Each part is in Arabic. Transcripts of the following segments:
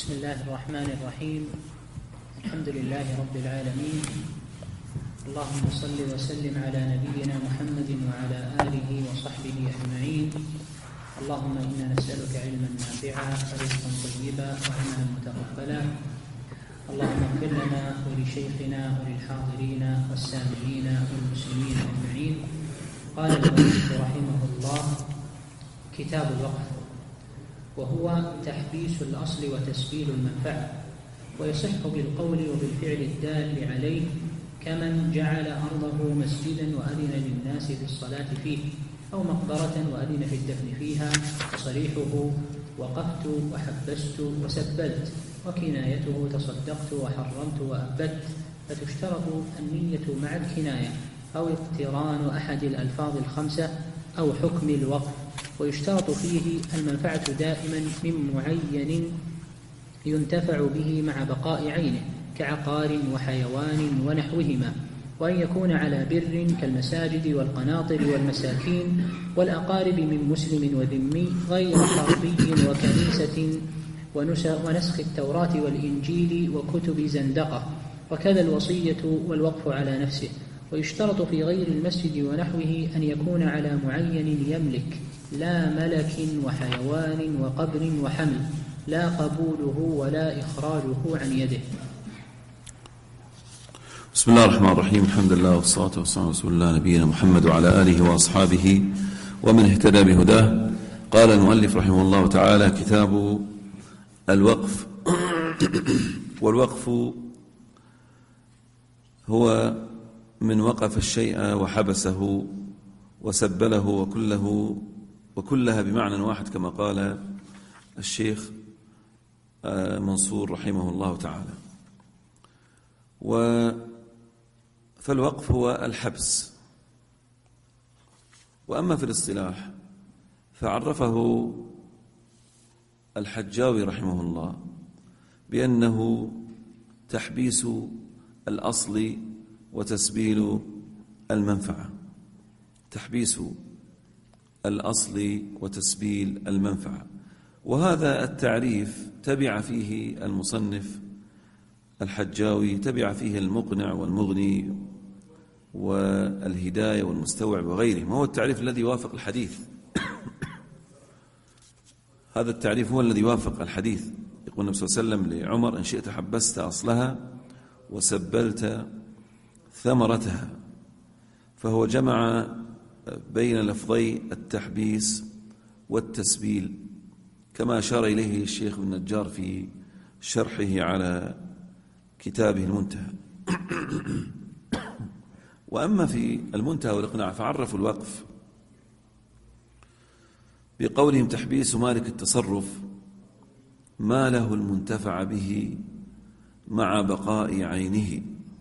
بسم الله الرحمن الرحيم. الحمد لله رب العالمين، اللهم صل وسلم على نبينا محمد وعلى آله وصحبه أجمعين. اللهم إنا نسألك علما نافعا ورزقا طيبا وعملا متقبلا. اللهم اغفر لنا ولشيخنا وللحاضرين والسامعين والمسلمين أجمعين. قال المؤلف رحمه الله: كتاب الوقف، وهو تحبيس الأصل وتسبيل المنفعة، ويصح بالقول وبالفعل الدال عليه، كمن جعل أرضه مسجدا وأذن للناس في الصلاة فيه، أو مقبرة وأذن في الدفن فيها، وصريحه وقفت وحبست وسبلت، وكنايته تصدقت وحرمت وأبدت. فتشترط النية مع الكناية، أو اقتران أحد الألفاظ الخمسة، أو حكم الوقف. ويشترط فيه المنفعة دائما من معين ينتفع به مع بقاء عينه، كعقار وحيوان ونحوهما، وأن يكون على بر كالمساجد والقناطر والمساكين والأقارب من مسلم وذمي، غير حربي وكنيسة ونسخ التوراة والإنجيل وكتب زندقة، وكذا الوصية والوقف على نفسه. ويشترط في غير المسجد ونحوه أن يكون على معين يملك، لا ملك وحيوان وقبر وحمل، لا قبوله ولا إخراجه عن يده. بسم الله الرحمن الرحيم. الحمد لله والصلاة والسلام على رسول الله نبينا محمد وعلى آله وأصحابه ومن اهتدى بهداه. قال المؤلف رحمه الله تعالى: كتاب الوقف. والوقف هو من وقف الشيء وحبسه وسبله وكلها بمعنى واحد، كما قال الشيخ منصور رحمه الله تعالى. فالوقف هو الحبس. وأما في الاصطلاح فعرفه الحجاوي رحمه الله بأنه تحبيس الأصل وتسبيل المنفعة. تحبيس الأصل وتسبيل المنفعة، وهذا التعريف تبع فيه المصنف الحجاوي، تبع فيه المقنع والمغني والهداية والمستوعب وغيرهم. هو التعريف الذي يوافق الحديث. هذا التعريف هو الذي يوافق الحديث. يقول النبي صلى الله عليه وسلم لعمر: إن شئت حبست أصلها وسبلت ثمرتها. فهو جمع بين لفظي التحبيس والتسبيل، كما أشار إليه الشيخ ابن النجار في شرحه على كتابه المنتهى. وأما في المنتهى والإقناع فعرفوا الوقف بقولهم: تحبيس مالك التصرف ما له المنتفع به مع بقاء عينه.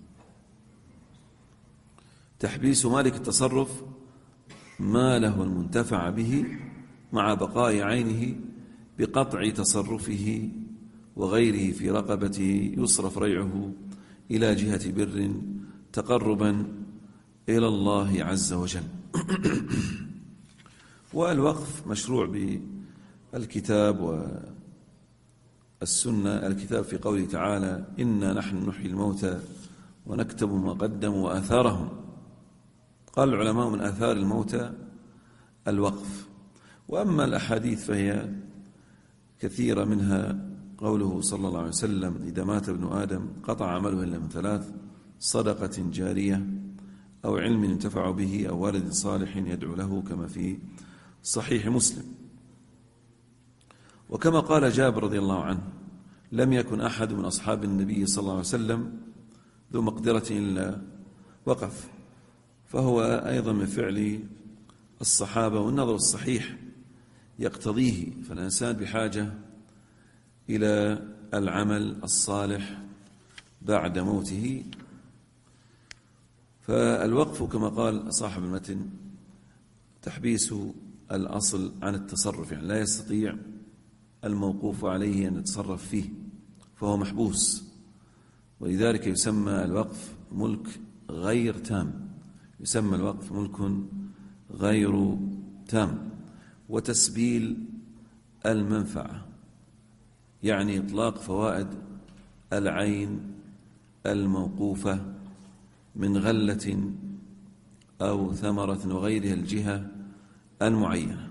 تحبيس مالك التصرف ما له المنتفع به مع بقاء عينه بقطع تصرفه وغيره في رقبته، يصرف ريعه إلى جهة بر تقربا إلى الله عز وجل. والوقف مشروع بالكتاب والسنة. الكتاب في قوله تعالى: إنا نحن نحيي الموتى ونكتب ما قدموا وآثارهم. قال العلماء: من آثار الموتى الوقف. وأما الأحاديث فهي كثيرة، منها قوله صلى الله عليه وسلم: إذا مات ابن آدم قطع عمله إلا من ثلاث: صدقة جارية، أو علم ينتفع به، أو والد صالح يدعو له، كما في صحيح مسلم. وكما قال جابر رضي الله عنه: لم يكن أحد من أصحاب النبي صلى الله عليه وسلم ذو مقدرة إلا وقف. فهو أيضا من فعل الصحابة، والنظر الصحيح يقتضيه. فالإنسان بحاجة إلى العمل الصالح بعد موته. فالوقف كما قال صاحب المتن: تحبيس الأصل عن التصرف، يعني لا يستطيع الموقوف عليه أن يتصرف فيه، فهو محبوس. ولذلك يسمى الوقف ملك غير تام. يسمى الوقف ملك غير تام. وتسبيل المنفعة يعني إطلاق فوائد العين الموقوفة من غلة أو ثمرة وغيرها الجهة المعينة.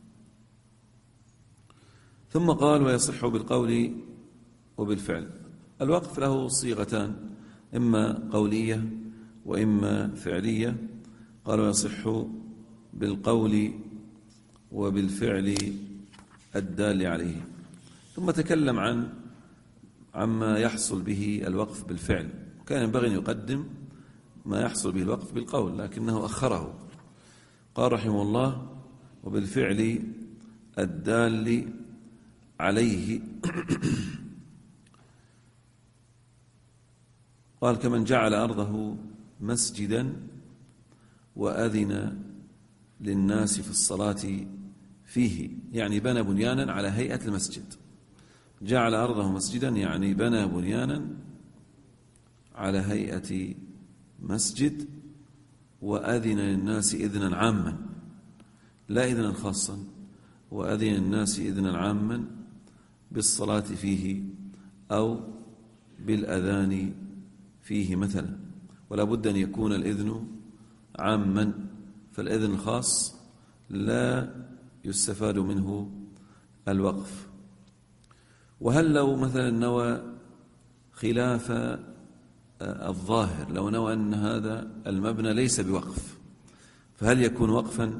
ثم قال: ويصح بالقول وبالفعل. الوقف له صيغتان، إما قولية وإما فعلية. قال: ويصح بالقول وبالفعل الدال عليه. ثم تكلم عما يحصل به الوقف بالفعل. كان ينبغي أن يقدم ما يحصل به الوقف بالقول، لكنه أخره. قال رحمه الله: وبالفعل الدال عليه. قال: كمن جعل أرضه مسجدا وأذن للناس في الصلاة فيه، يعني بنى بنيانا على هيئة المسجد. جعل أرضه مسجدا يعني بنى بنيانا على هيئة مسجد، وأذن للناس إذنا عاما، لا إذنا خاصا، وأذن الناس إذنا عاما بالصلاة فيه أو بالأذان فيه مثلا. ولا بد أن يكون الإذن عاما، فالإذن الخاص لا يستفاد منه الوقف. وهل لو مثلا نوى خلاف الظاهر، لو نوى أن هذا المبنى ليس بوقف، فهل يكون وقفا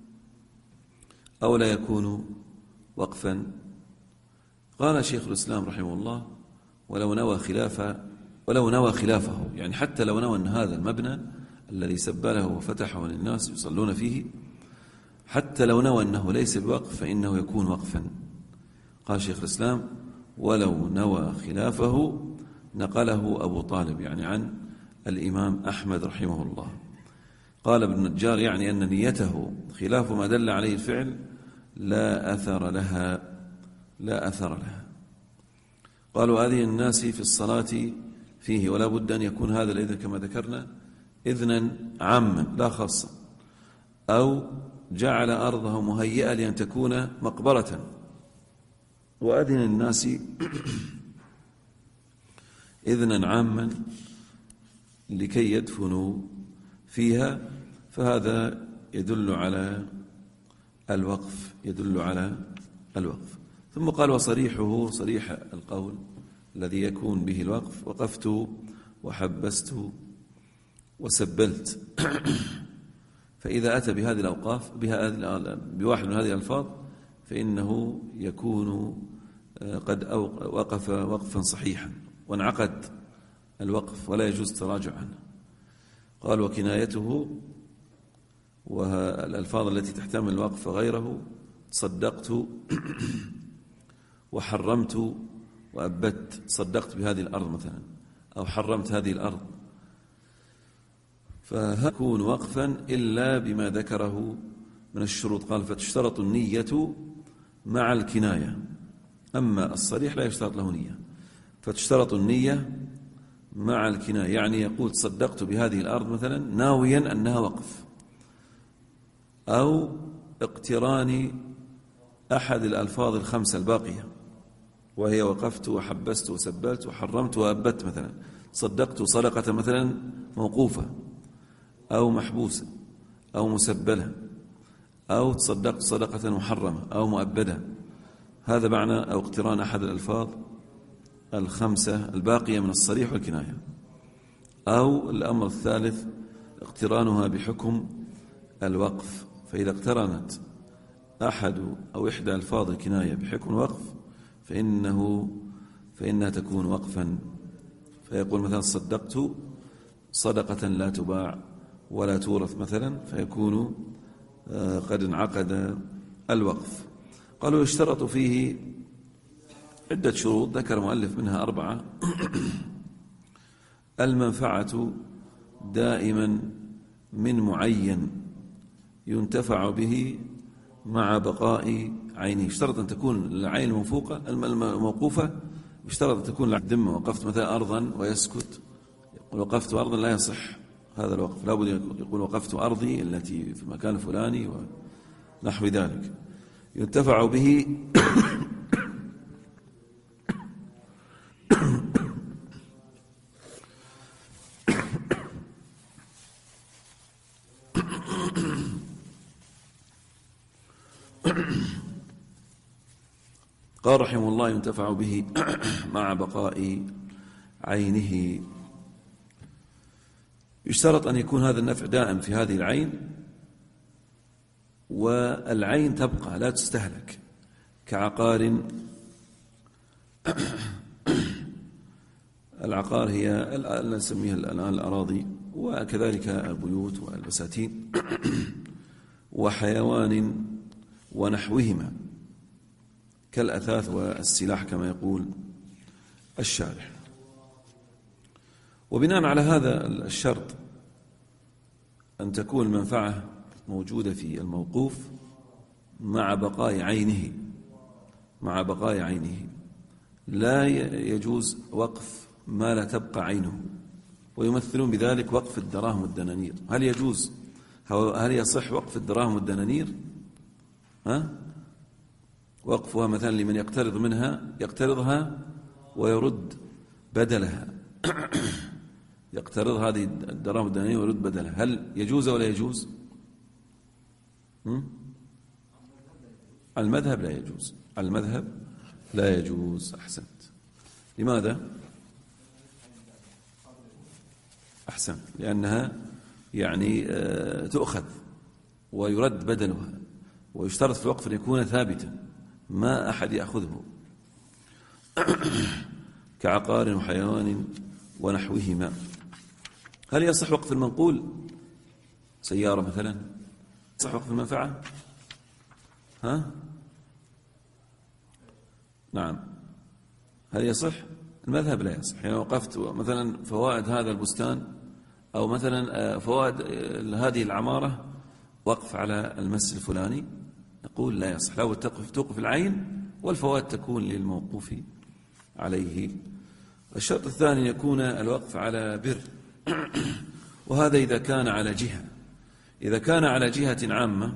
أو لا يكون وقفا؟ قال شيخ الإسلام رحمه الله: ولو نوى خلافه، يعني حتى لو نوى أن هذا المبنى الذي سبله وفتحه للناس يصلون فيه، حتى لو نوى أنه ليس بوقف فإنه يكون وقفا. قال شيخ الإسلام: ولو نوى خلافه نقله أبو طالب، يعني عن الإمام أحمد رحمه الله. قال ابن النجار: يعني أن نيته خلاف ما دل عليه الفعل لا أثر لها. قالوا: هذه الناس في الصلاة فيه، ولا بد أن يكون هذا الإذن كما ذكرنا إذنا عاما لا خاصا. أو جعل أرضه مهيئة لأن تكون مقبرة وأذن الناس إذنا عاما لكي يدفنوا فيها، فهذا يدل على الوقف. ثم قال: وصريحه، صريح القول الذي يكون به الوقف: وقفت وحبست وسبلت. فإذا أتى بهذه الأوقاف بواحد من هذه الألفاظ فإنه يكون قد وقف وقفا صحيحا وانعقد الوقف ولا يجوز تراجع عنه. قال: وكنايته، والألفاظ التي تحتمل الوقف غيره: صدقت وحرمت وأبت. صدقت بهذه الأرض مثلا، أو حرمت هذه الأرض، فيكون وقفا إلا بما ذكره من الشروط. قال: فتشترط النية مع الكناية. أما الصريح لا يشترط له نية، فتشترط النية مع الكناية، يعني يقول: صدقت بهذه الأرض مثلا ناويا أنها وقف، أو اقتران أحد الألفاظ الخمسة الباقية، وهي وقفت وحبست وسبلت وحرمت وأبت مثلا. صدقت صدقة مثلا موقوفة أو محبوسة أو مسبلة، أو تصدقت صدقة محرمة أو مؤبدة. هذا معنى أو اقتران أحد الألفاظ الخمسة الباقية من الصريح والكناية. أو الأمر الثالث اقترانها بحكم الوقف، فإذا اقترنت أحد أو إحدى ألفاظ الكناية بحكم الوقف فإنها تكون وقفا. فيقول مثلا: صدقت صدقة لا تباع ولا تورث مثلا، فيكون قد انعقد الوقف. قالوا: يشترط فيه عدة شروط، ذكر مؤلف منها 4. المنفعة دائما من معين ينتفع به مع بقاء عينه. اشترط أن تكون العين الموقوفة، اشترط أن تكون الذمة. وقفت مثلا أرضا ويسكت، يقول: وقفت أرضا، لا يصح هذا الوقف، لا بد يقول: وقفت أرضي التي في المكان الفلاني ونحو ذلك. ينتفع به قال رحمه الله: ينتفع به مع بقاء عينه. يشترط أن يكون هذا النفع دائم في هذه العين، والعين تبقى لا تستهلك، كعقار. العقار هي نسميها الآن الأراضي، وكذلك البيوت والبساتين وحيوان ونحوهما كالأثاث والسلاح كما يقول الشارح. وبناء على هذا الشرط أن تكون المنفعة موجودة في الموقوف مع بقاء عينه، مع بقاء عينه. لا يجوز وقف ما لا تبقى عينه، ويمثلون بذلك وقف الدراهم والدنانير. هل يجوز، هل يصح وقف الدراهم والدنانير؟ وقفها مثلا لمن يقترض منها، يقترضها ويرد بدلها يقترض هذه الدراهم والدنانير ويرد بدلها، هل يجوز ولا يجوز؟ المذهب لا يجوز، المذهب لا يجوز. أحسنت. لماذا؟ أحسنت، لأنها يعني تؤخذ ويرد بدلها، ويشترط في الوقف أن يكون ثابتا ما أحد يأخذه، كعقار وحيوان ونحوهما. هل يصح وقف المنقول؟ سيارة مثلا، يصح وقف المنفعة؟ نعم. هل يصح؟ المذهب لا يصح. يعني وقفت مثلا فوائد هذا البستان، أو مثلا فوائد هذه العمارة، وقف على المس الفلاني، نقول لا يصح، لا توقف العين والفوائد تكون للموقوف عليه. الشرط الثاني يكون الوقف على بر، وهذا إذا كان على جهة. إذا كان على جهة عامة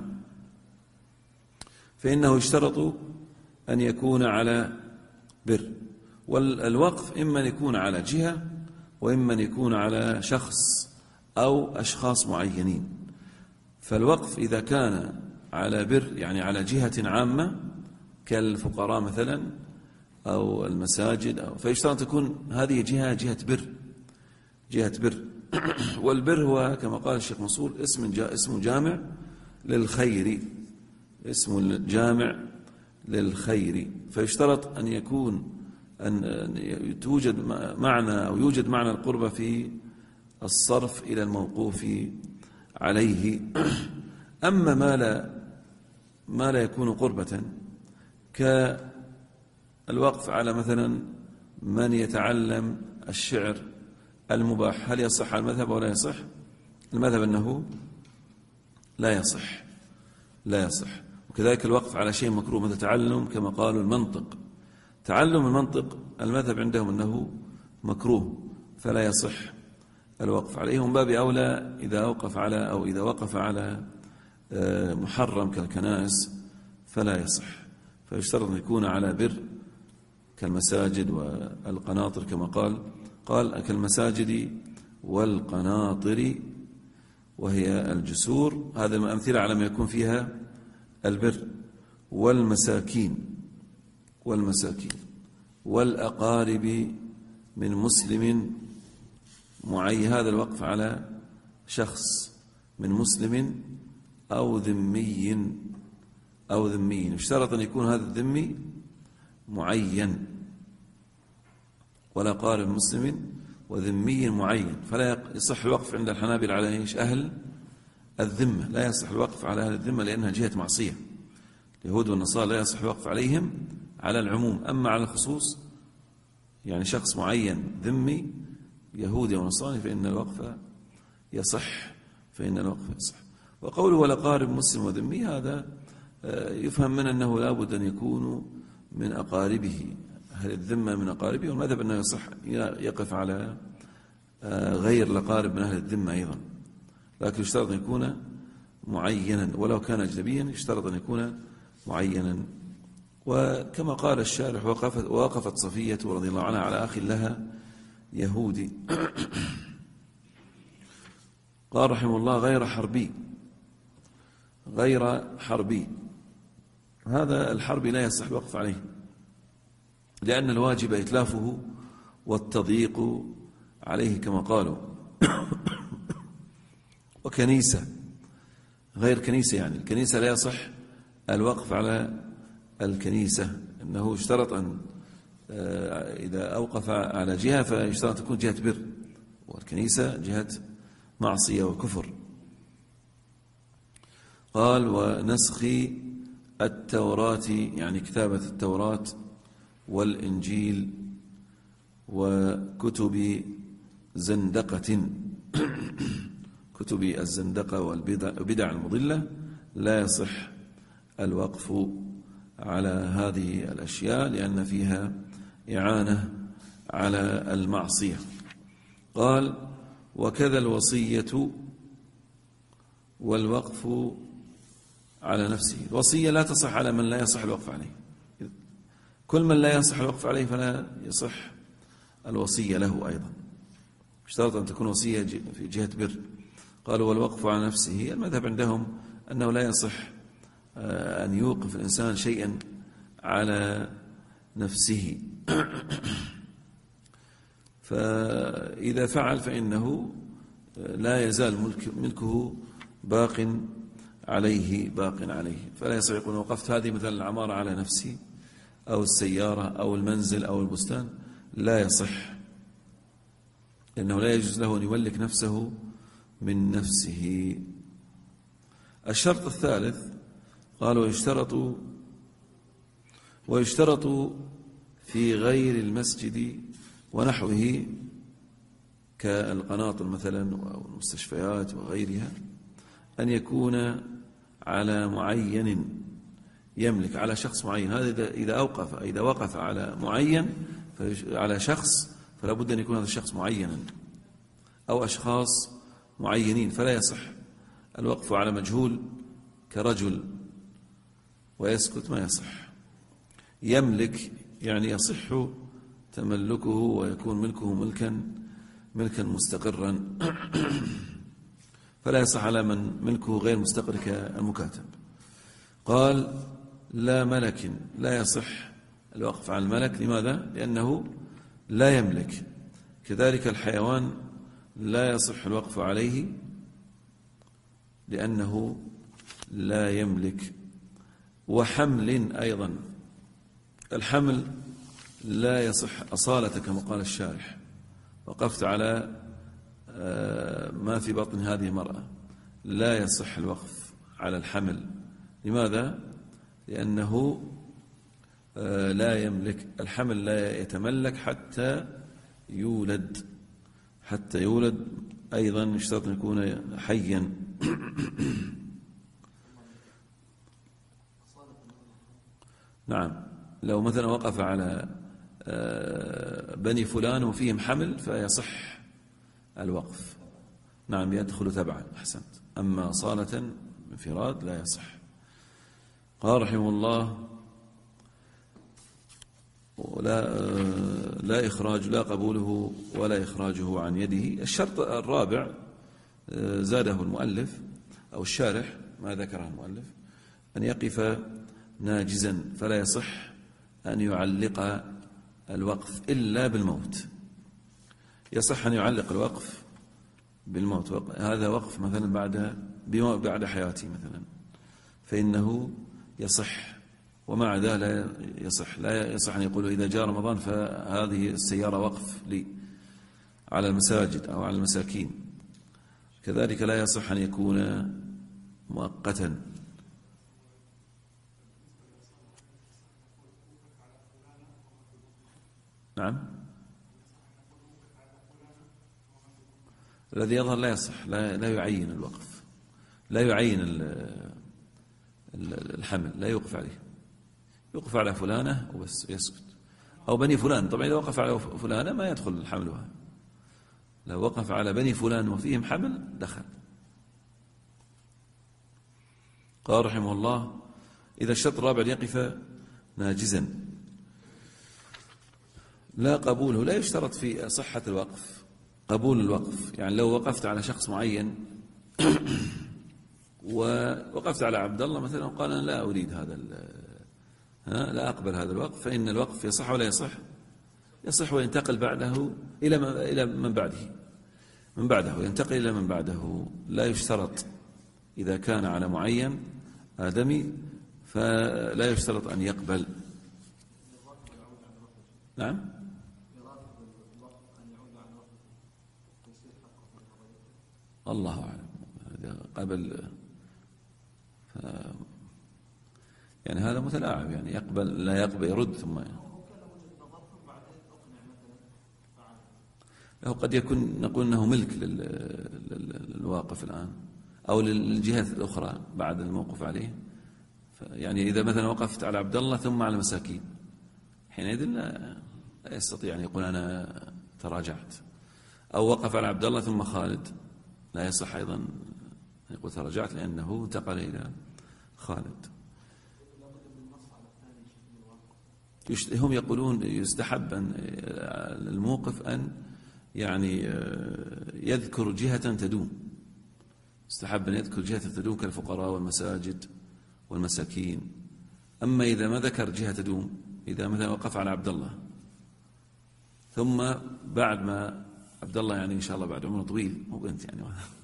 فإنه يشترط أن يكون على بر. والوقف إما أن يكون على جهة، وإما أن يكون على شخص أو أشخاص معينين. فالوقف إذا كان على بر، يعني على جهة عامة كالفقراء مثلا أو المساجد، فيشترط أن تكون هذه جهة بر، جهة بر. والبر هو كما قال الشيخ منصور اسم جامع للخير، اسم جامع للخير. فيشترط أن يكون أن توجد معنى، أو يوجد معنى القربة في الصرف إلى الموقوف عليه. أما ما لا يكون قربة، كالوقف على مثلا من يتعلم الشعر المباح، هل يصح على المذهب ولا يصح؟ المذهب أنه لا يصح، لا يصح. وكذلك الوقف على شيء مكروه مثل تعلم، كما قالوا المنطق، تعلم المنطق المذهب عندهم أنه مكروه، فلا يصح الوقف عليه. من باب أولى إذا أوقف على، أو إذا وقف على محرم كالكنائس فلا يصح. فيشترط أن يكون على بر كالمساجد والقناطر، كما قال كالمساجد والقناطر وهي الجسور. هذا أمثلة على ما يكون فيها البر. والمساكين والأقارب من مسلم معين، هذا الوقف على شخص من مسلم أو ذمي، يشترط أن يكون هذا الذمي معين، ولا قارب مسلم وذمي معين. فلا يصح الوقف عند الحنابلة على ايش؟ أهل الذمة. لا يصح الوقف على أهل الذمة لأنها جهة معصية. اليهود والنصارى لا يصح الوقف عليهم على العموم، أما على الخصوص يعني شخص معين ذمي يهودي ونصراني فإن الوقف يصح، وقوله ولا قارب مسلم وذمي هذا يفهم من أنه لا بد أن يكونوا من أقاربه، أهل الذمة من أقاربه. والمذهب أنه يصح يقف على غير الأقارب من أهل الذمة أيضا، لكن يشترط أن يكون معينا، ولو كان أجنبيا يشترط أن يكون معينا. وكما قال الشارح وقفت صفية رضي الله عنها على أخ لها يهودي قال رحمه الله غير حربي، هذا الحربي لا يصح الوقف عليه، لأن الواجب إتلافه والتضييق عليه كما قالوا. وكنيسة غير كنيسة، يعني الكنيسة لا يصح الوقف على الكنيسة، إنه اشترط أن إذا أوقف على جهة فيشترط تكون جهة بر، والكنيسة جهة معصية وكفر. قال ونسخ التوراة، يعني كتابة التوراة والإنجيل وكتب زندقة كتب الزندقة والبدع المضلة لا يصح الوقف على هذه الأشياء، لأن فيها إعانة على المعصية. قال وكذا الوصية والوقف على نفسه. الوصية لا تصح على من لا يصح الوقف عليه، كل من لا يصح الوقف عليه فلا يصح الوصية له أيضا، اشترط أن تكون وصية في جهة بر. قالوا والوقف على نفسه، المذهب عندهم أنه لا يصح أن يوقف الإنسان شيئا على نفسه، فإذا فعل فإنه لا يزال ملكه باق عليه، فلا يصح يقول وقفت هذه مثلا العمارة على نفسي أو السيارة أو المنزل أو البستان، لا يصح، لأنه لا يجوز له أن يملك نفسه من نفسه. الشرط الثالث قالوا ويشترط في غير المسجد ونحوه كالقناطر مثلا أو المستشفيات وغيرها أن يكون على معين يملك، على شخص معين. هذا إذا وقف على معين على شخص فلا بد أن يكون هذا الشخص معينا أو أشخاص معينين، فلا يصح الوقف على مجهول كرجل ويسكت، ما يصح. يملك يعني يصح تملكه ويكون ملكه ملكا مستقرا فلا يصح على من ملكه غير مستقر كالمكاتب. قال لا ملك، لا يصح الوقف على الملك. لماذا؟ لأنه لا يملك. كذلك الحيوان لا يصح الوقف عليه لأنه لا يملك. وحمل أيضا، الحمل لا يصح أصالة كما قال الشارح. وقفت على ما في بطن هذه المرأة، لا يصح الوقف على الحمل. لماذا؟ لأنه لا يملك. الحمل لا يتملك حتى يولد أيضا يشترط أن يكون حيا. نعم، لو مثلا وقف على بني فلان وفيهم حمل فيصح الوقف، نعم يدخل تبعا، أحسنت. أما صالة انفراد لا يصح. قال رحمه الله لا إخراج، لا قبوله ولا إخراجه عن يده. الشرط الرابع زاده المؤلف أو الشارح، ما ذكره المؤلف، أن يقف ناجزا، فلا يصح أن يعلق الوقف إلا بالموت. يصح أن يعلق الوقف بالموت، هذا وقف مثلا بعد حياتي مثلا فإنه يصح، ومع ذا لا يصح أن يقول إذا جاء رمضان فهذه السيارة وقف لي على المساجد أو على المساكين. كذلك لا يصح أن يكون مؤقتا. نعم، الذي يظهر لا يصح، لا يعين الوقف، لا يعين الحمل، لا يوقف عليه، يوقف على فلانة وبس يسكت، أو بني فلان. طبعا إذا وقف على فلانة ما يدخل الحمل، لو وقف على بني فلان وفيهم حمل دخل. قال رحمه الله إذا الشرط الرابع يقف ناجزا. لا قبوله، لا يشترط في صحة الوقف قبول الوقف. يعني لو وقفت على شخص معين ووقفت على عبد الله مثلا وقال أنا لا أريد لا أقبل هذا الوقف، فإن الوقف يصح ولا يصح؟ يصح وينتقل بعده إلى من بعده ينتقل إلى من بعده. لا يشترط إذا كان على معين آدمي فلا يشترط أن يقبل. نعم. الله أعلم. قبل يعني هذا متلاعب، يعني يقبل لا يقبل يرد ثم له قد يكون نقول أنه ملك للواقف الآن أو للجهات الأخرى بعد الموقف عليه. يعني إذا مثلا وقفت على عبد الله ثم على المساكين حينئذ لا يستطيع أن يقول أنا تراجعت، أو وقف على عبد الله ثم خالد لا يصح أيضا أن يقول تراجعت لأنه انتقل إلى خالد. هم يقولون يستحب أن الموقف أن يعني يذكر جهة تدوم، يستحب أن يذكر جهة تدوم كالفقراء والمساجد والمساكين. أما إذا ما ذكر جهة تدوم، إذا مثلا وقف على عبد الله ثم بعد ما عبد الله يعني إن شاء الله بعد عمره طويل مو بنت يعني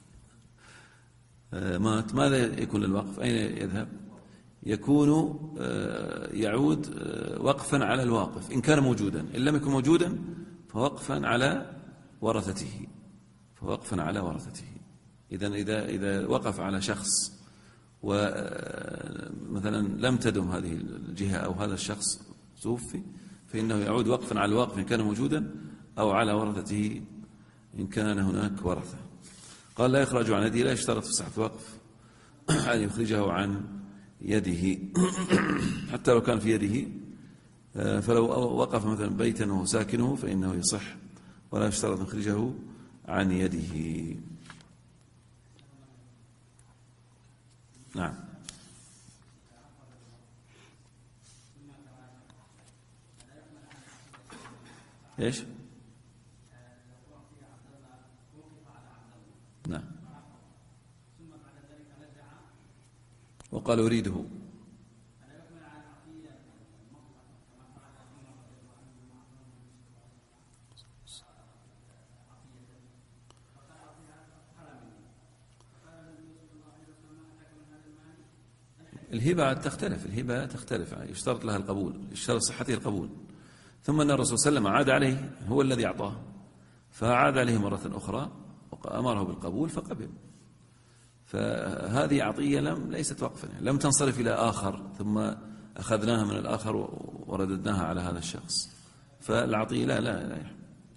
مات، ماذا يكون للوقف؟ أين يذهب؟ يكون يعود وقفا على الواقف إن كان موجودا، إن لم يكن موجودا فوقفا على ورثته، إذا وقف على شخص ومثلا لم تدم هذه الجهة أو هذا الشخص توفي، فإنه يعود وقفا على الواقف إن كان موجودا أو على ورثته إن كان هناك ورثة. قال لا يخرج عن يده، لا يشترط في صحة الوقف أن يخرجه عن يده حتى لو كان في يده، فلو وقف مثلا بيتا وهو ساكنه فإنه يصح ولا يشترط أن يخرجه عن يده. نعم. ايش؟ نعم. وقال أريده. الهبة تختلف يشترط لها القبول، يشترط صحته القبول. ثم أن الرسول صلى الله عليه وسلم عاد عليه، هو الذي أعطاه، فعاد عليه مرة أخرى وأمره بالقبول فقبل. فهذه عطية ليست وقفا، لم تنصرف إلى آخر ثم أخذناها من الآخر ورددناها على هذا الشخص. فالعطية لا يحب.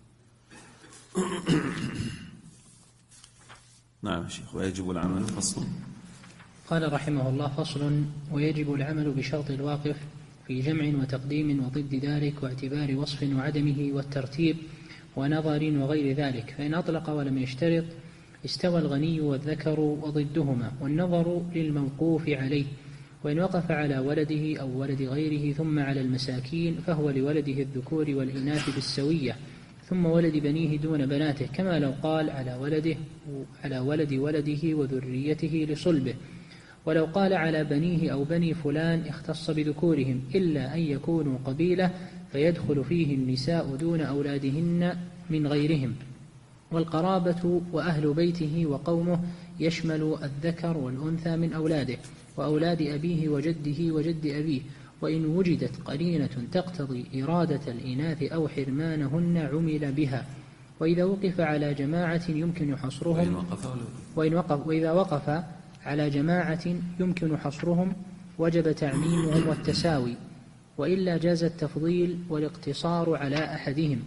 نعم يا شيخ. ويجب العمل. فصل. قال رحمه الله: فصل. ويجب العمل بشرط الواقف في جمع وتقديم وضد ذلك واعتبار وصف وعدمه والترتيب ونظر وغير ذلك. فإن أطلق ولم يشترط استوى الغني والذكر وضدهما، والنظر للموقوف عليه. وإن وقف على ولده أو ولد غيره ثم على المساكين فهو لولده الذكور والإناث بالسوية، ثم ولد بنيه دون بناته، كما لو قال على ولد ولده وذريته لصلبه. ولو قال على بنيه أو بني فلان اختص بذكورهم، إلا أن يكونوا قبيلة فيدخل فيه النساء دون أولادهن من غيرهم. والقرابة وأهل بيته وقومه يشمل الذكر والأنثى من أولاده وأولاد أبيه وجده وجد أبيه. وإن وجدت قرينة تقتضي إرادة الإناث أو حرمانهن عمل بها. وإذا وقف على جماعة يمكن حصرهم وإذا وقف على جماعة يمكن حصرهم وجب تعميمهم والتساوي، وإلا جاز التفضيل والاقتصار على أحدهم.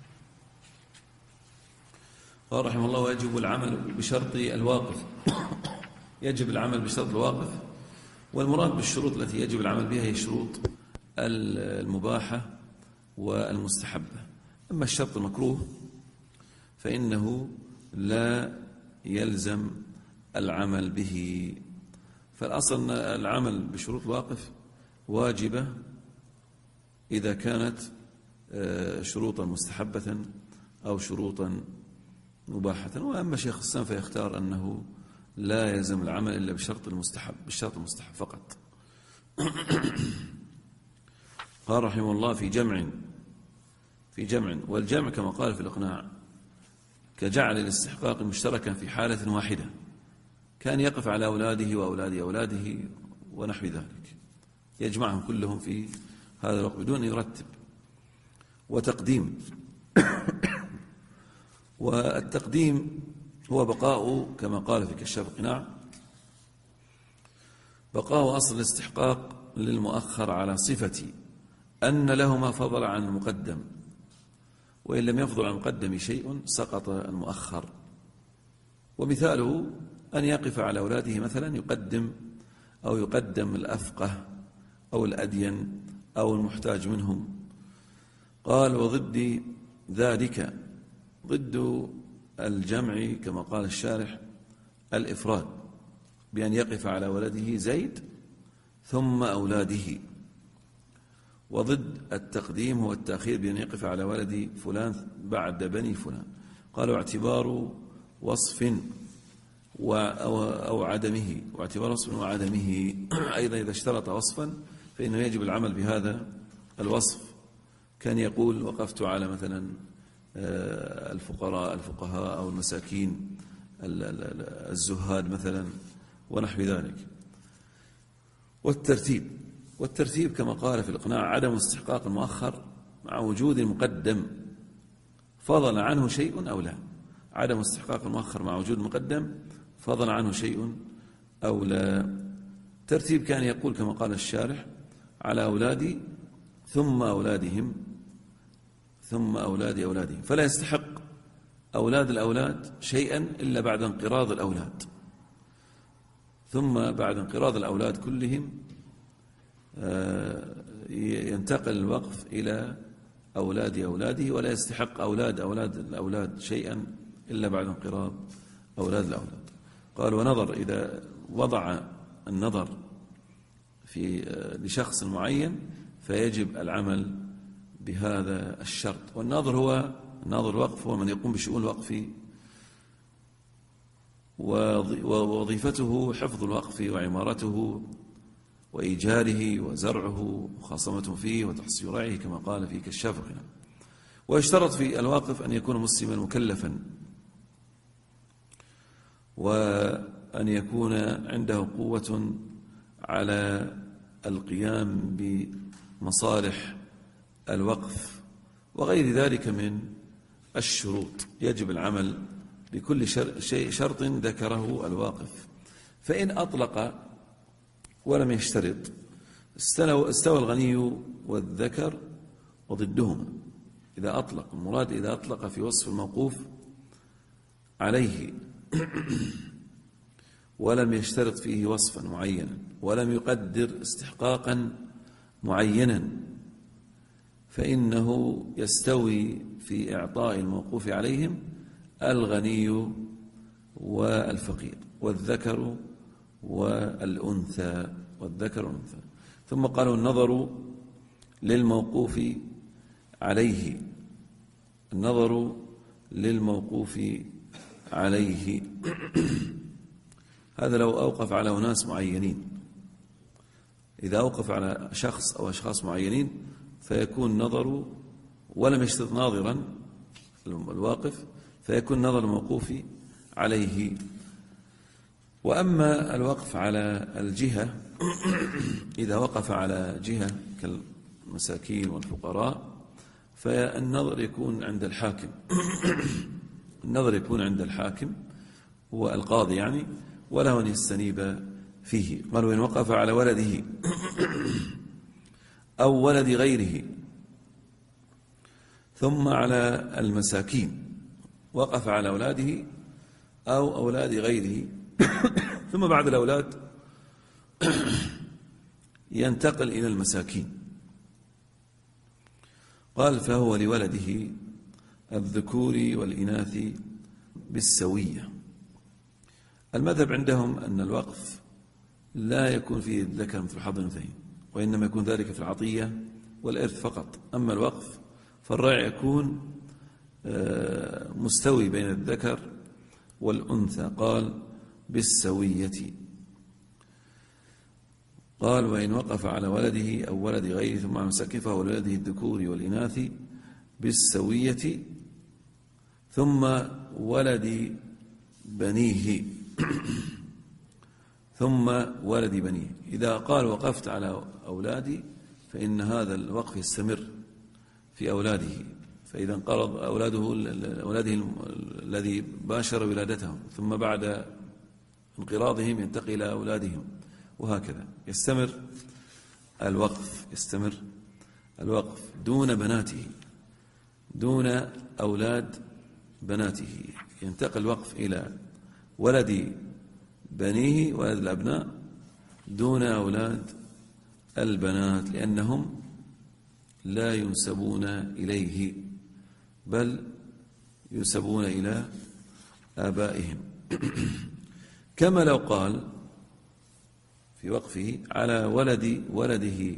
قال رحمه الله: ويجب العمل بشرط الواقف. يجب العمل بشرط الواقف، والمراد بالشروط التي يجب العمل بها هي شروط المباحة والمستحبة. أما الشرط المكروه فإنه لا يلزم العمل به. فالأصل أن العمل بشروط الواقف واجبة إذا كانت شروطا مستحبة أو شروطا مباحة. وأما شيخ الإسلام فيختار أنه لا يلزم العمل إلا بالشرط المستحب فقط. قال رحمه الله في جمع، والجمع كما قال في الإقناع كجعل الاستحقاق مشتركا في حالة واحدة، كان يقف على أولاده وأولاد أولاده ونحو ذلك، يجمعهم كلهم في هذا الوقت بدون أن يرتب. وتقديم والتقديم هو بقاء كما قال في كشاف القناع، بقاء أصل الاستحقاق للمؤخر على صفة أن له ما فضل عن المقدم، وإن لم يفضل عن المقدم شيء سقط المؤخر. ومثاله أن يقف على أولاده مثلا يقدم الأفقه أو الأدين أو المحتاج منهم. قال وضد ذلك، ضد الجمع كما قال الشارح الإفراد، بأن يقف على ولده زيد ثم أولاده. وضد التقديم هو التأخير، بأن يقف على ولد فلان بعد بني فلان. قالوا اعتبار وصف أو عدمه، واعتبار وصف وعدمه أيضا إذا اشترط وصفا فإنه يجب العمل بهذا الوصف. كان يقول وقفت على مثلا الفقهاء أو المساكين الزهاد مثلا ونحو ذلك. والترتيب كما قال في الإقناع عدم استحقاق المؤخر مع وجود المقدم فضل عنه شيء أو لا. عدم استحقاق المؤخر مع وجود المقدم فضل عنه شيء أو لا. ترتيب كان يقول كما قال الشارح على أولادي ثم أولادهم ثم أولاد أولادهم، فلا يستحق أولاد الأولاد شيئا إلا بعد انقراض الأولاد، ثم بعد انقراض الأولاد كلهم ينتقل الوقف إلى أولاد أولاده، ولا يستحق أولاد الأولاد شيئا إلا بعد انقراض أولاد الأولاد. قال ونظر، إذا وضع النظر لشخص معين فيجب العمل بهذا الشرط. والناظر الوقف هو من يقوم بشؤون الوقف، ووظيفته حفظ الوقف وعمارته وإيجاره وزرعه وخاصمته فيه وتحصيل رعيه كما قال في كشاف القناع. ويشترط في الواقف أن يكون مسلما مكلفا، وأن يكون عنده قوة على القيام بمصالح الوقف وغير ذلك من الشروط. يجب العمل بكل شرط ذكره الواقف. فإن أطلق ولم يشترط استوى الغني والذكر وضدهما. إذا أطلق، المراد إذا أطلق في وصف الموقوف عليه ولم يشترط فيه وصفا معينا ولم يقدر استحقاقا معينا فإنه يستوي في إعطاء الموقوف عليهم الغني والفقير والذكر والأنثى. ثم قالوا النظر للموقوف عليه هذا لو أوقف على أناس معينين. إذا أوقف على شخص أو أشخاص معينين فيكون نظر، ولم يشترط ناظرا الواقف، فيكون نظر الموقوف عليه. وأما الوقف على الجهة إذا وقف على جهة كالمساكين والفقراء فالنظر يكون عند الحاكم هو القاضي يعني، وله أن يستنيب فيه. قال وإن وقف على ولده أو ولد غيره ثم على المساكين، وقف على أولاده أو أولاد غيره ثم بعد الأولاد ينتقل إلى المساكين. قال فهو لولده الذكور والإناث بالسوية. المذهب عندهم أن الوقف لا يكون فيه الذكر مثل حظ الأنثيين، وإنما يكون ذلك في العطية والإرث فقط. أما الوقف فالرع يكون مستوي بين الذكر والأنثى. قال بالسوية. قال: وإن وقف على ولده أو ولد غيره ثم أمسك فهو لولده الذكور والإناث بالسوية ثم ولد بنيه ثم ولد بنيه. إذا قال وقفت على أولادي فإن هذا الوقف يستمر في أولاده، فإذا انقرض أولاده الذي باشر ولادتهم ثم بعد انقراضهم ينتقل إلى أولادهم، وهكذا يستمر الوقف دون بناته، دون أولاد بناته، ينتقل الوقف إلى ولد بنيه ولد الأبناء دون أولاد البنات، لأنهم لا ينسبون إليه بل ينسبون إلى آبائهم. كما لو قال في وقفه على ولده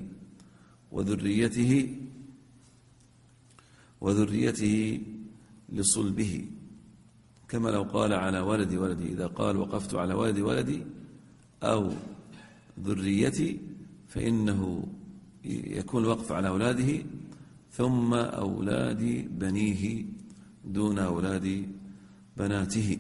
وذريته لصلبه، كما لو قال على ولدي. إذا قال وقفت على ولدي أو ذريتي فإنه يكون الوقف على أولاده ثم أولاد بنيه دون أولاد بناته.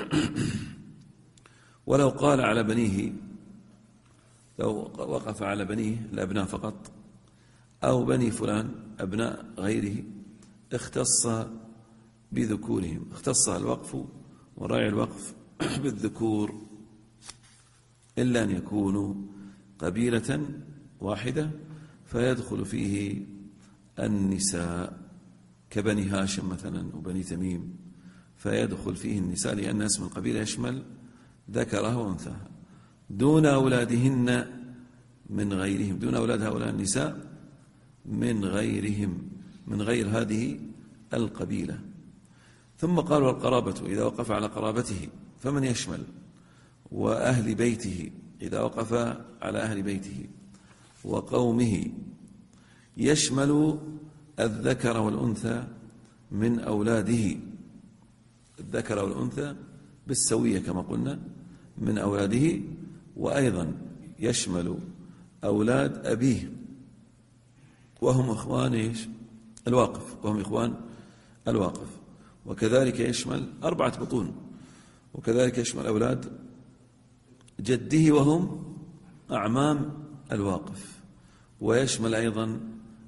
ولو قال على بنيه، لو وقف على بنيه الأبناء فقط أو بني فلان أبناء غيره اختص بذكورهم، اختص الوقف وراعي الوقف بالذكور إلا أن يكونوا قبيلة واحدة فيدخل فيه النساء كبني هاشم مثلا وبني تميم، فيدخل فيه النساء لأن اسم القبيلة يشمل ذكرها وأنثاها دون أولادهن من غيرهم، دون أولاد هؤلاء النساء من غيرهم، من غير هذه القبيلة. ثم قال والقرابة إذا وقف على قرابته فمن يشمل؟ وأهل بيته إذا وقف على أهل بيته وقومه يشمل الذكر والأنثى من أولاده، الذكر والأنثى بالسوية كما قلنا من أولاده، وأيضا يشمل أولاد أبيه وهم إخوان الواقف، وهم إخوان الواقف، وكذلك يشمل 4 بطون، وكذلك يشمل أولاد جده وهم أعمام الواقف، ويشمل أيضا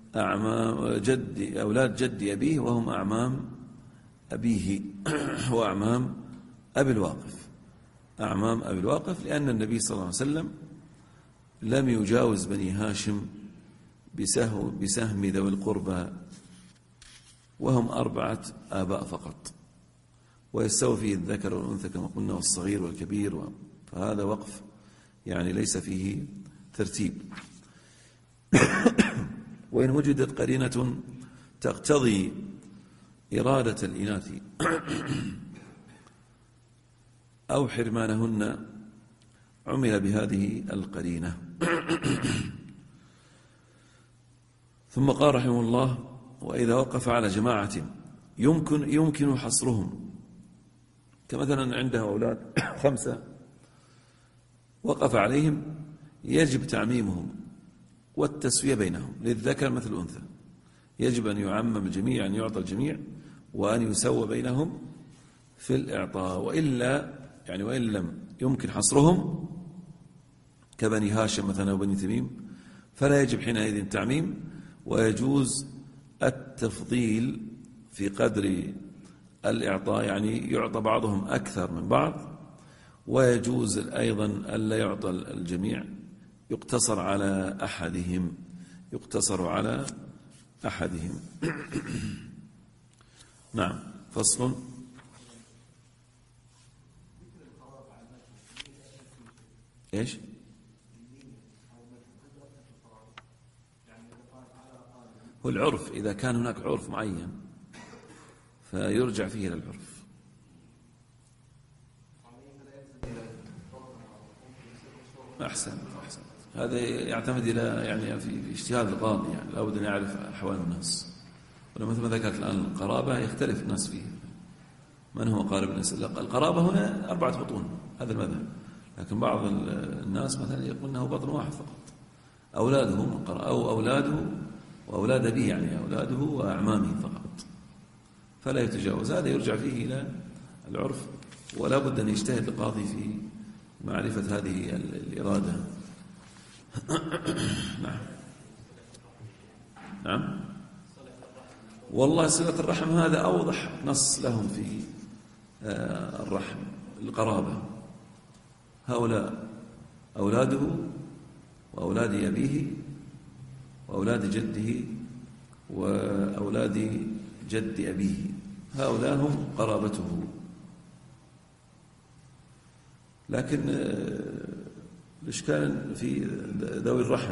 أولاد جد أبيه وهم أعمام أبيه وأعمام أبي الواقف، أعمام أبي الواقف، لأن النبي صلى الله عليه وسلم لم يجاوز بني هاشم بسهم ذوي القربى وهم 4 آباء فقط، ويستوي فيه الذكر والأنثى كما قلنا والصغير والكبير، فهذا وقف يعني ليس فيه ترتيب. وإن وجدت قرينة تقتضي إرادة الإناث أو حرمانهن عمل بهذه القرينة. ثم قال رحمه الله وإذا وقف على جماعة يمكن حصرهم، كمثلا عنده أولاد 5 وقف عليهم يجب تعميمهم والتسوية بينهم، للذكر مثل الأنثى، يجب أن يعمم الجميع، أن يعطى الجميع وأن يسوى بينهم في الإعطاء، وإن لم يمكن حصرهم كبني هاشم مثلا وبني تميم فلا يجب حينئذ تعميم، ويجوز التفضيل في قدر الإعطاء، يعني يعطى بعضهم أكثر من بعض، ويجوز أيضا ألا يعطى الجميع، يقتصر على أحدهم. نعم. فصل. إيش؟ هو العرف، إذا كان هناك عرف معين فيرجع فيه إلى العرف. أحسن. هذا يعتمد إلى يعني في اجتهاد القاضي، يعني لابد أن يعرف أحوال الناس، ولما مثل ما ذكرت الآن القرابة يختلف الناس فيها، من هو قارب الناس؟ القرابة هنا 4 بطون، هذا المذهب، لكن بعض الناس مثلا يقول أنه بطن واحد فقط، أولادهم أو أولاده وأولاد أبيه، يعني أولاده وأعمامه فقط، فلا يتجاوز. هذا يرجع فيه إلى العرف، ولا بد أن يجتهد القاضي في معرفة هذه الإرادة. نعم. نعم. والله صلة الرحم هذا أوضح نص لهم في الرحم، القرابة. هؤلاء أولاده وأولاد أبيه وأولاد جده وأولاد جد أبيه، هؤلاء هم قرابته. لكن الإشكال في ذوي الرحم،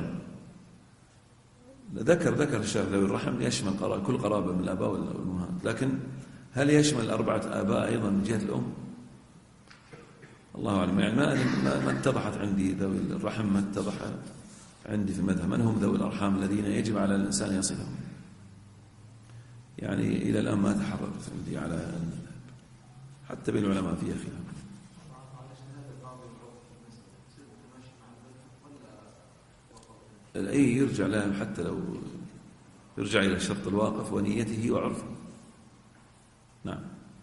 ذكر الشارع ذوي الرحم يشمل كل قرابة من الآباء والأمهات، لكن هل يشمل 4 آباء أيضا من جهة الأم؟ الله أعلم. يعني ما اتضحت عندي ذوي الرحم، ما اتضح عندي في المذهب من هم ذوي الأرحام الذين يجب على الإنسان يصلهم. يعني إلى الآن ما تحررت عندي على المذهب، حتى بين العلماء فيها خلاف. أي يرجع له، حتى لو يرجع إلى شرط الواقف ونيته وعرفه. نعم.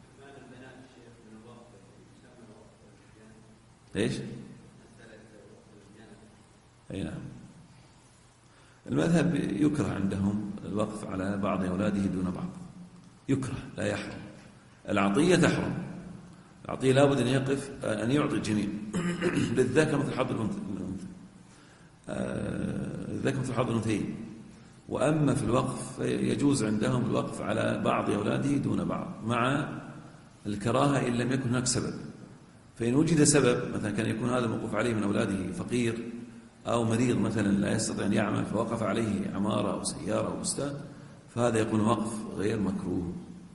ايش؟ اي نعم. المذهب يكره عندهم الوقف على بعض أولاده دون بعض، يكره لا يحرم. العطية تحرم، العطية لابد أن يقف أن يعطي الجميع للذكر مثل حظ الذكر مثل حظ الأنثيين. وأما في الوقف يجوز عندهم الوقف على بعض أولاده دون بعض، مع الكراهة إن لم يكن هناك سبب. فإن وجد سبب، مثلا كان يكون هذا الموقوف عليه من أولاده فقير أو مريض مثلا لا يستطيع أن يعمل، فوقف عليه عمارة أو سيارة أو بستان، فهذا يكون وقف غير مكروه.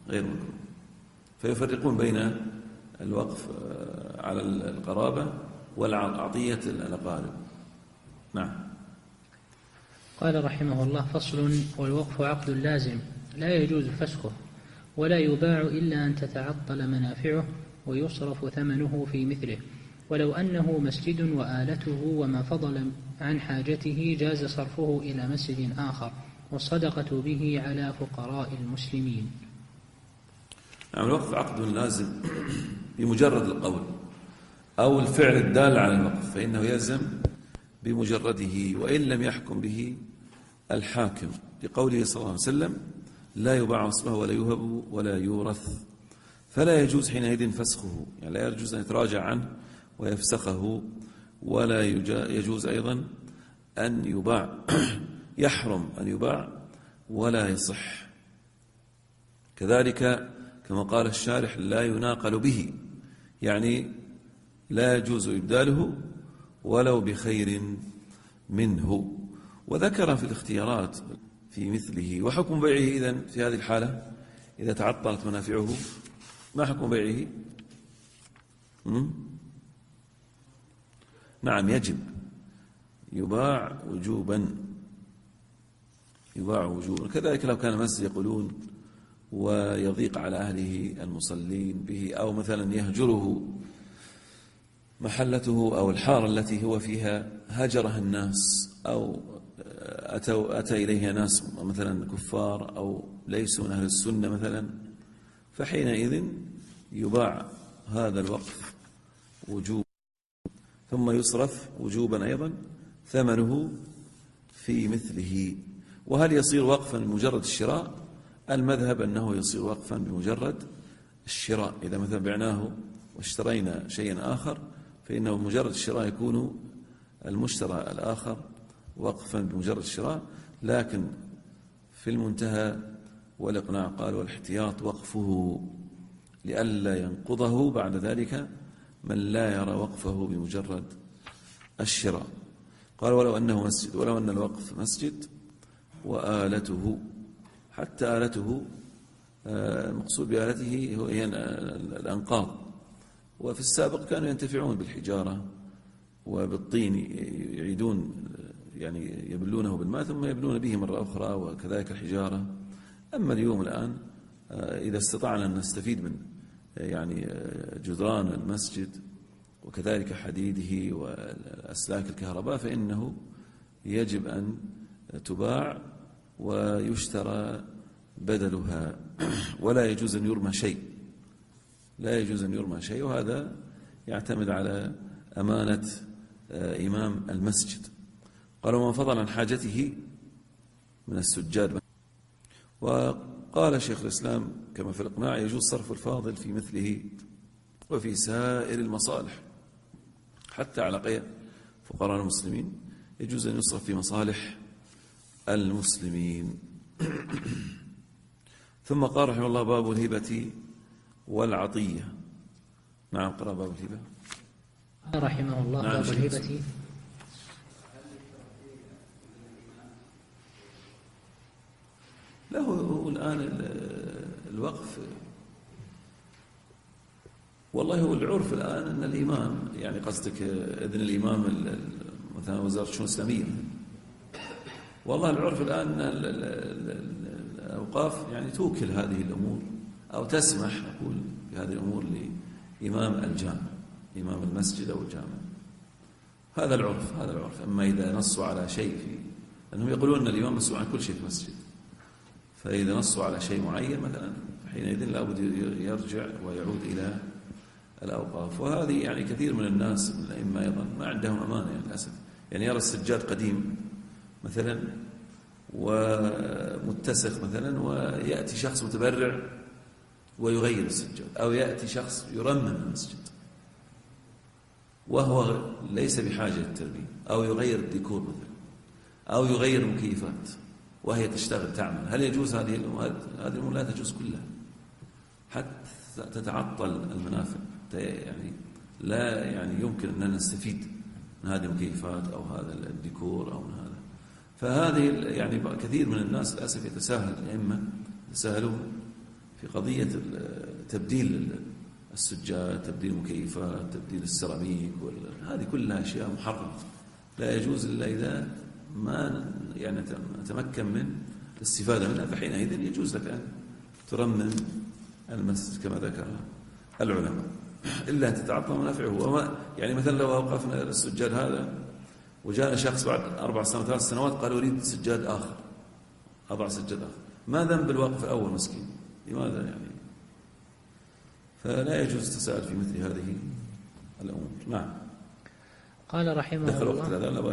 فيفرقون بين الوقف على القرابة والعطية الأقارب. نعم. قال رحمه الله: فصل: والوقف عقد لازم لا يجوز فسخه، ولا يباع إلا أن تتعطل منافعه، ويصرف ثمنه في مثله. ولو أنه مسجد وآلته وما فضل عن حاجته جاز صرفه إلى مسجد آخر، والصدقة به على فقراء المسلمين. نعم. الوقف عقد لازم بمجرد القول أو الفعل الدال على الوقف، فإنه يلزم بمجرده، وإن لم يحكم به الحاكم، لقوله صلى الله عليه وسلم: لا يباع أصله ولا يهب ولا يورث. فلا يجوز حينئذ فسخه، يعني لا يجوز أن يتراجع عنه ويفسخه، ولا يجوز أيضا أن يباع يحرم أن يباع ولا يصح. كذلك كما قال الشارح: لا يناقل به، يعني لا يجوز إبداله ولو بخير منه. وذكر في الاختيارات في مثله. وحكم بيعه إذن في هذه الحالة إذا تعطلت منافعه، ما حكم بيعه؟ نعم، يجب، يباع وجوبا، يباع وجوبا. كذلك لو كان مسجد يقولون ويضيق على أهله المصلين به، أو مثلا يهجره محلته أو الحارة التي هو فيها هجرها الناس، أو أتى إليها ناس مثلا كفار أو ليسوا من أهل السنة مثلا، فحينئذ يباع هذا الوقف وجوبا، ثم يصرف وجوبا أيضا ثمنه في مثله. وهل يصير وقفا بمجرد الشراء؟ المذهب أنه يصير وقفا بمجرد الشراء. إذا مثلا بعناه واشترينا شيئا آخر، فإنه بمجرد الشراء يكون المشترى الآخر وقفا بمجرد الشراء. لكن في المنتهى والإقناع قال: والاحتياط وقفه لئلا ينقضه بعد ذلك من لا يرى وقفه بمجرد الشراء. قال: ولو أنه مسجد، ولو أن الوقف مسجد وآلته، حتى آلته المقصود بآلته هي الأنقاض. وفي السابق كانوا ينتفعون بالحجارة وبالطين، يعيدون يعني يبلونه بالماء ثم يبلون به مرة أخرى، وكذلك الحجارة. أما اليوم الآن إذا استطعنا أن نستفيد من يعني جدران المسجد وكذلك حديده وأسلاك الكهرباء، فإنه يجب أن تباع ويشترى بدلها، ولا يجوز أن يرمى شيء، لا يجوز أن يرمى شيء. وهذا يعتمد على أمانة إمام المسجد. قال: وما فضل عن حاجته من السجاد. وقال شيخ الإسلام كما في الإقناع: يجوز صرف الفاضل في مثله وفي سائر المصالح، حتى على قيد فقراء المسلمين يجوز أن يصرف في مصالح المسلمين. ثم قال رحمه الله: باب الهبة والعطية. نعم، قرأ باب الهبة. رحمه الله: نعم، باب الهبة. له الآن الوقف، والله هو العرف الآن أن الإمام، يعني قصدك إذن الإمام مثلا وزارة الشؤون الإسلامية، والله العرف الآن أن الأوقاف يعني توكل هذه الأمور أو تسمح نقول بهذه الأمور لإمام الجامع، إمام المسجد أو الجامع. هذا العرف. أما إذا نصوا على شيء لأنهم يقولون أن الإمام مسؤول عن كل شيء في المسجد، فإذا نصوا على شيء معين مثلا حينئذ لابد يرجع ويعود إلى الأوقاف. وهذه يعني كثير من الناس من الأئمة أيضا ما عندهم أمانة يعني للأسف، يعني يرى السجاد قديم مثلا ومتسخ مثلا، ويأتي شخص متبرع ويغير السجاد، أو يأتي شخص يرمم المسجد وهو ليس بحاجة للترميم، أو يغير الديكور مثلا، أو يغير المكيفات وهي تشتغل تعمل. هل يجوز هذه الأمور؟ لا تجوز كلها، حتى تتعطل المنافع. يعني لا يعني يمكن أن نستفيد من هذه المكيفات أو هذا الديكور أو من هذا. فهذه يعني كثير من الناس للأسف يتساهل، الأئمة يتساهلون في قضية تبديل السجاد، تبديل المكيفات، تبديل السيراميك، هذه كلها أشياء محرمة لا يجوز إلا إذا ما يعني نتمكن من الاستفادة منها، فحينئذ يجوز لك أن ترمم المسجد كما ذكر العلماء، إلا أن تتعطل منافعه. وما يعني مثلا لو أوقفنا السجاد هذا وجاء شخص بعد 4 سنوات 3 سنوات قال أريد سجاد آخر، أضع سجاد آخر، ما ذنب الوقف الأول مسكين؟ لماذا يعني؟ فلا يجوز التساهل في مثل هذه الأمور. نعم. قال رحمه الله: دخل وقت هذا لا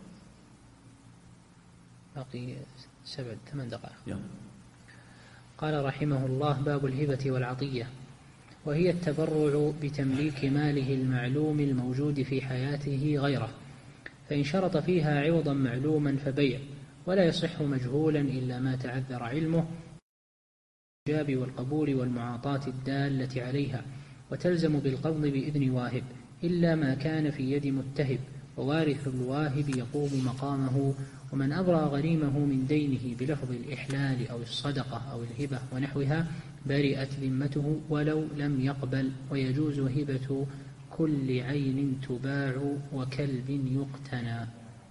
باقي 7-8 دقائق. يعني. قال رحمه الله: باب الهبة والعطية، وهي التبرع بتمليك ماله المعلوم الموجود في حياته غيره، فإن شرط فيها عوضا معلوما فبيع، ولا يصح مجهولا إلا ما تعذر علمه، الإجاب والقبول والمعاطاة الدالة عليها، وتلزم بالقبض بإذن واهب، إلا ما كان في يد متهب، ووارث الواهب يقوم مقامه، ومن أبرأ غريمه من دينه بلفظ الإحلال أو الصدقة أو الهبة ونحوها برئت ذمته ولو لم يقبل. ويجوز هبة كل عين تباع وكلب يقتنى.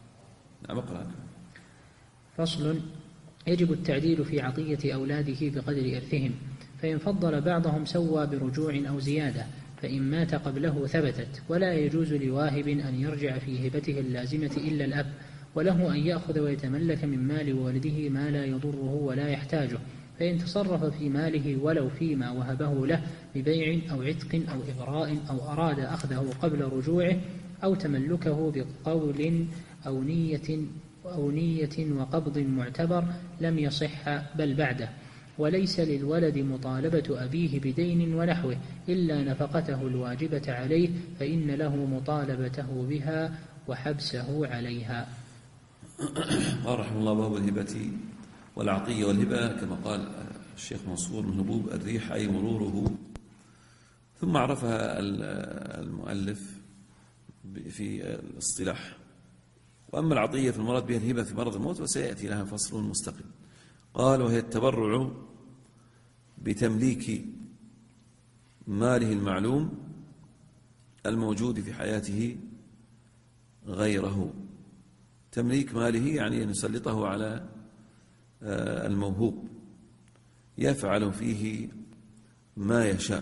فصل: يجب التعديل في عطية أولاده بقدر إرثهم، فإن فضل بعضهم سوى برجوع أو زيادة، فإن مات قبله ثبتت. ولا يجوز لواهب أن يرجع في هبته اللازمة إلا الأب، وله أن يأخذ ويتملك من مال والده ما لا يضره ولا يحتاجه، فإن تصرف في ماله ولو فيما وهبه له ببيع أو عتق أو إغراء، أو أراد أخذه قبل رجوعه، أو تملكه بقول أو نية وقبض معتبر، لم يصح بل بعده. وليس للولد مطالبة أبيه بدين ونحوه إلا نفقته الواجبة عليه، فإن له مطالبته بها وحبسه عليها. قال رحمه الله: باب الهبة والعطية. والهبة كما قال الشيخ منصور من هبوب الريح، أي مروره. ثم عرفها المؤلف في الاصطلاح. وأما العطية في المراد بها الهبة في مرض الموت، وسيأتي لها فصل مستقل. قال: وهي التبرع بتمليك ماله المعلوم الموجود في حياته غيره. تمليك ماله يعني أن يسلطه على الموهوب يفعل فيه ما يشاء.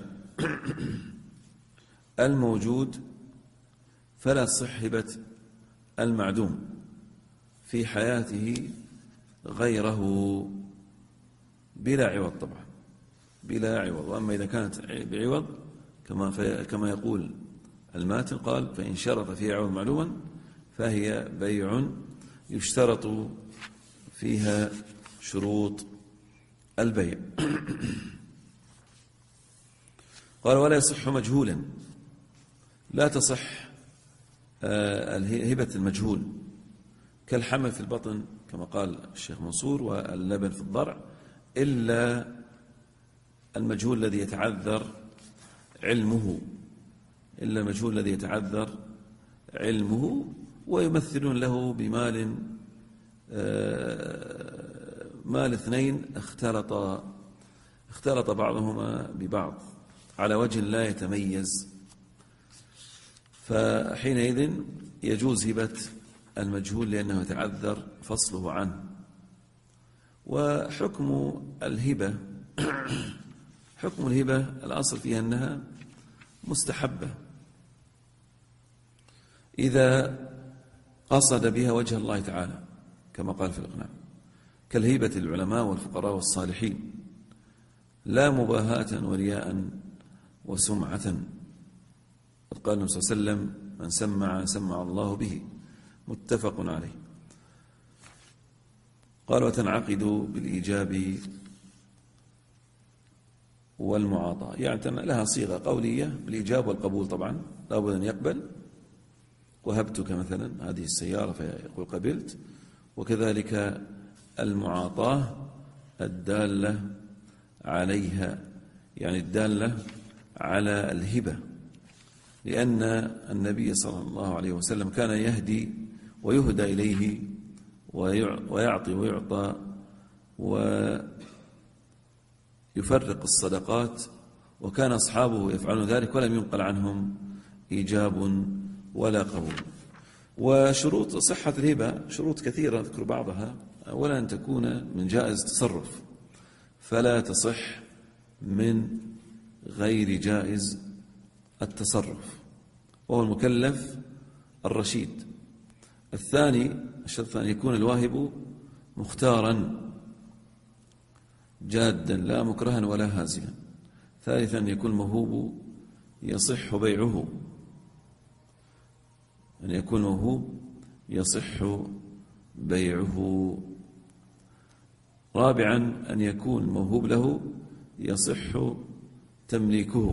الموجود فلا تصح هبة المعدوم، في حياته غيره بلا عوض طبعا، بلا عوض. وأما إذا كانت بعوض كما يقول الماتن، قال فإن شرط فيها عوض معلوما فهي بيع يشترط فيها شروط البيع. قال ولا يصح مجهولا، لا تصح هبة المجهول كالحمل في البطن كما قال الشيخ منصور واللبن في الضرع، إلا المجهول الذي يتعذر علمه، إلا المجهول الذي يتعذر علمه، ويمثلون له بمال مال اثنين اختلط بعضهما ببعض على وجه لا يتميز، فحينئذ يجوز هبة المجهول لأنه يتعذر فصله عنه. وحكم الهبة حكم الهبة الأصل فيها أنها مستحبة إذا قصد بها وجه الله تعالى كما قال في الإقناع، كالهبة العلماء والفقراء والصالحين، لا مباهاة ورياء وسمعة. قال النبي صلى الله عليه وسلم من سمع الله به، متفق عليه. قال وتنعقد بالإيجاب والمعاطاة، يعني لها صيغة قولية بالإيجاب والقبول، طبعا لا بد أن يقبل. وهبتك مثلا هذه السيارة فيقول قبلت. وكذلك المعاطاة الدالة عليها، يعني الدالة على الهبة، لأن النبي صلى الله عليه وسلم كان يهدي ويهدى إليه ويعطي ويعطى ويفرق الصدقات، وكان أصحابه يفعلون ذلك ولم ينقل عنهم إيجاب ولا قبول. وشروط صحة الهبة شروط كثيرة نذكر بعضها. أولا أن تكون من جائز تصرف، فلا تصح من غير جائز التصرف، وهو المكلف الرشيد. الثاني الشرط أن يكون الواهب مختارا جادا لا مكرها ولا هازلا. ثالثا أن يكون الموهوب يصح بيعه، أن يكون موهوب يصح بيعه. رابعا أن يكون الموهوب له يصح تمليكه.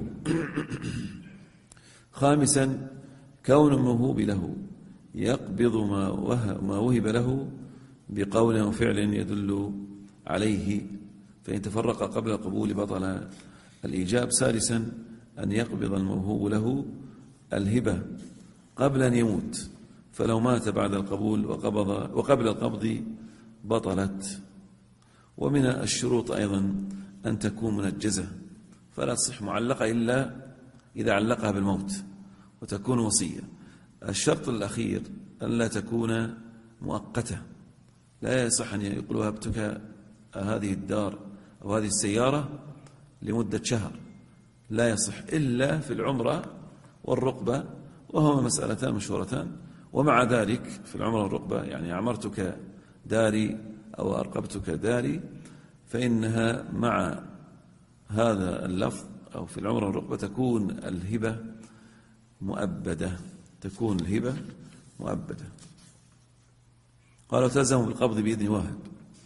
خامسا كون الموهوب له يقبض ما وهب له بقول وفعل يدل عليه، فإن تفرق قبل القبول بطل الإيجاب. سادسا أن يقبض الموهوب له الهبة قبل أن يموت، فلو مات بعد القبول وقبل القبض بطلت. ومن الشروط أيضا أن تكون منجزة، فلا تصح معلقة إلا إذا علقها بالموت وتكون وصية. الشرط الأخير أن لا تكون مؤقتة، لا يصح أن يقول وهبتك هذه الدار أو هذه السيارة لمدة شهر، لا يصح إلا في العمرة والرقبة، وهما مسألتان مشهورتان. ومع ذلك في العمرة والرقبة يعني عمرتك داري أو أرقبتك داري، فإنها مع هذا اللفظ أو في العمرة والرقبة تكون الهبة مؤبدة، تكون الهبة مؤبدة. قالوا تلزم بالقبض بإذن واهب.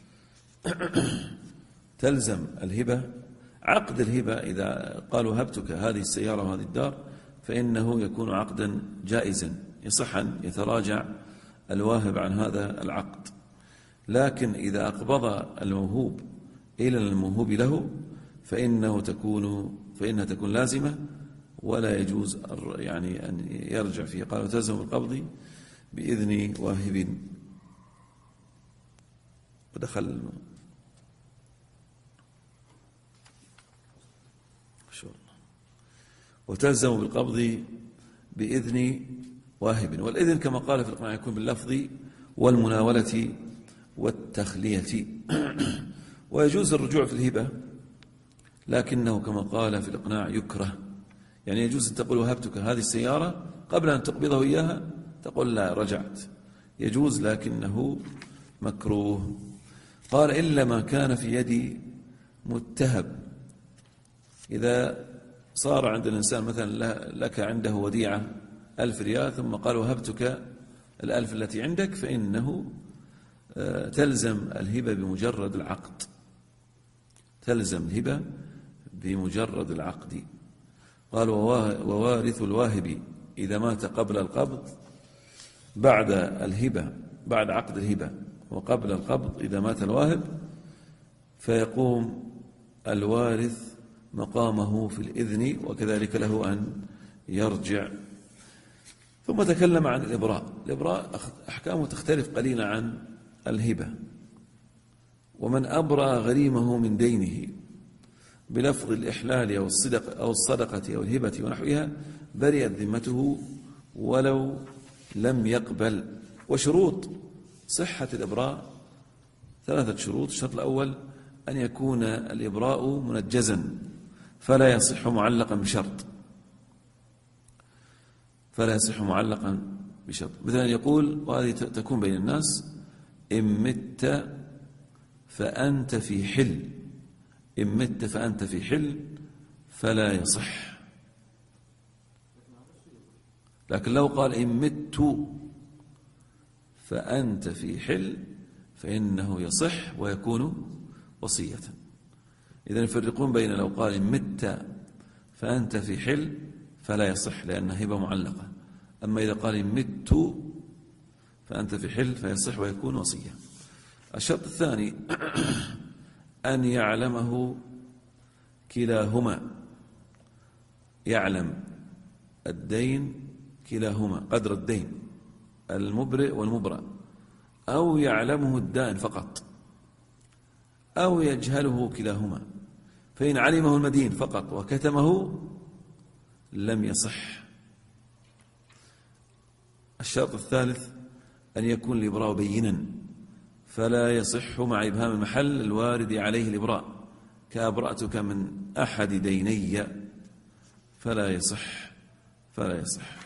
تلزم الهبة عقد الهبة إذا قالوا هبتك هذه السيارة وهذه الدار، فإنه يكون عقدا جائزا، يصح أن يتراجع الواهب عن هذا العقد. لكن إذا أقبض الموهوب إلى الموهوب له فإنها تكون لازمة، ولا يجوز يعني أن يرجع فيه. قالوا تلزم القبض بإذن واهب. ودخل وتلزم بالقبض بإذن واهب. والإذن كما قال في الإقناع يكون باللفظ والمناولة والتخلية. ويجوز الرجوع في الهبة، لكنه كما قال في الإقناع يكره. يعني يجوز أن تقول وهبتك هذه السيارة قبل أن تقبضه إياها، تقول لا رجعت، يجوز لكنه مكروه. قال إلا ما كان في يد متهب. إذا صار عند الإنسان مثلا لك عنده وديعة 1000 ريال ثم قال وهبتك 1000 التي عندك، فإنه تلزم الهبة بمجرد العقد، تلزم الهبة بمجرد العقد. قال ووارث الواهب إذا مات قبل القبض بعد الهبة، بعد عقد الهبة وقبل القبض إذا مات الواهب، فيقوم الوارث مقامه في الإذن، وكذلك له أن يرجع. ثم تكلم عن الإبراء. الإبراء أحكامه تختلف قليلا عن الهبة. ومن أبرأ غريمه من دينه بلفظ الإحلال أو الصدقة أو الهبة ونحوها برئت ذمته ولو لم يقبل. وشروط صحة الإبراء 3 شروط. الشرط الأول أن يكون الإبراء منجزا فلا يصح معلقا بشرط، فلا يصح معلقا بشرط. مثلا يقول، وهذه تكون بين الناس: إن مت فأنت في حل، إن مت فأنت في حل، فلا يصح. لكن لو قال إن مت فأنت في حل فإنه يصح ويكون وصية. إذن يفرقون بين لو قال إن مت فأنت في حل فلا يصح لأنها هبة معلقة، أما إذا قال إن مت فأنت في حل فيصح ويكون وصية. الشرط الثاني أن يعلمه كلاهما، يعلم الدين كلاهما، قدر الدين المبرئ والمبرأ، أو يعلمه الدائن فقط، أو يجهله كلاهما. فإن علمه المدين فقط وكتمه لم يصح. الشرط الثالث أن يكون الإبراء بينا، فلا يصح مع إبهام المحل الوارد عليه الإبراء، كأبرأتك من أحد ديني، فلا يصح، فلا يصح.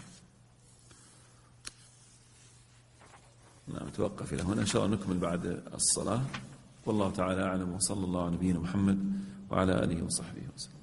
نعم، توقف إلى هنا، إن شاء الله نكمل بعد الصلاة. والله تعالى أعلم، وصلى الله على نبينا محمد وعلى آله وصحبه وسلم.